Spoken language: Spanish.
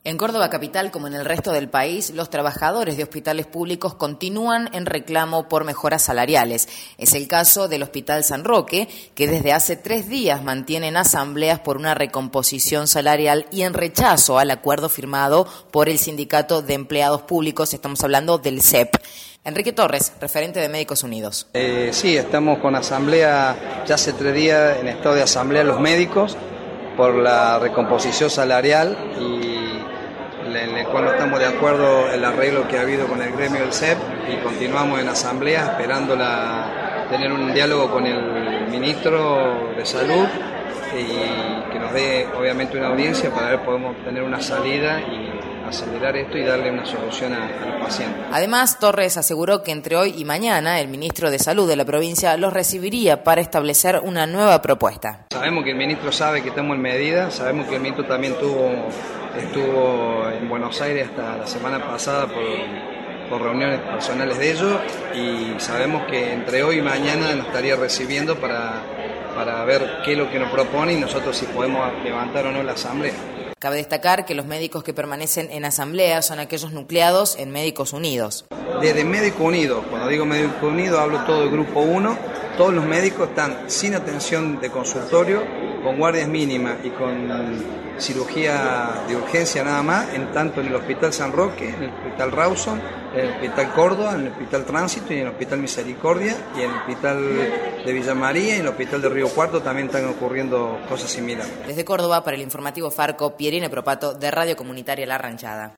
En Córdoba capital, como en el resto del país, los trabajadores de hospitales públicos continúan en reclamo por mejoras salariales. Es el caso del Hospital San Roque, que desde hace 3 días mantienen asambleas por una recomposición salarial y en rechazo al acuerdo firmado por el Sindicato de Empleados Públicos. Estamos hablando del CEP. Enrique Torres, referente de Médicos Unidos. Sí, estamos con asamblea, ya hace 3 días en estado de asamblea los médicos por la recomposición salarial y en el cual no estamos de acuerdo el arreglo que ha habido con el gremio del CEP y continuamos en asamblea esperando tener un diálogo con el ministro de Salud y que nos dé obviamente una audiencia para ver si podemos tener una salida y acelerar esto y darle una solución a los pacientes. Además, Torres aseguró que entre hoy y mañana el ministro de Salud de la provincia los recibiría para establecer una nueva propuesta. Sabemos que el ministro sabe que estamos en medida, sabemos que el ministro también estuvo en Buenos Aires hasta la semana pasada por reuniones personales de ellos y sabemos que entre hoy y mañana nos estaría recibiendo para ver qué es lo que nos propone y nosotros si podemos levantar o no la asamblea. Cabe destacar que los médicos que permanecen en asamblea son aquellos nucleados en Médicos Unidos. Desde Médicos Unidos, cuando digo Médicos Unidos hablo todo del Grupo 1, todos los médicos están sin atención de consultorio, con guardias mínimas y con cirugía de urgencia nada más, tanto en el Hospital San Roque, en el Hospital Rawson, en el Hospital Córdoba, en el Hospital Tránsito y en el Hospital Misericordia y en el Hospital de Villa María y en el Hospital de Río Cuarto también están ocurriendo cosas similares. Desde Córdoba, para el informativo Farco, Pierina Propato, de Radio Comunitaria La Ranchada.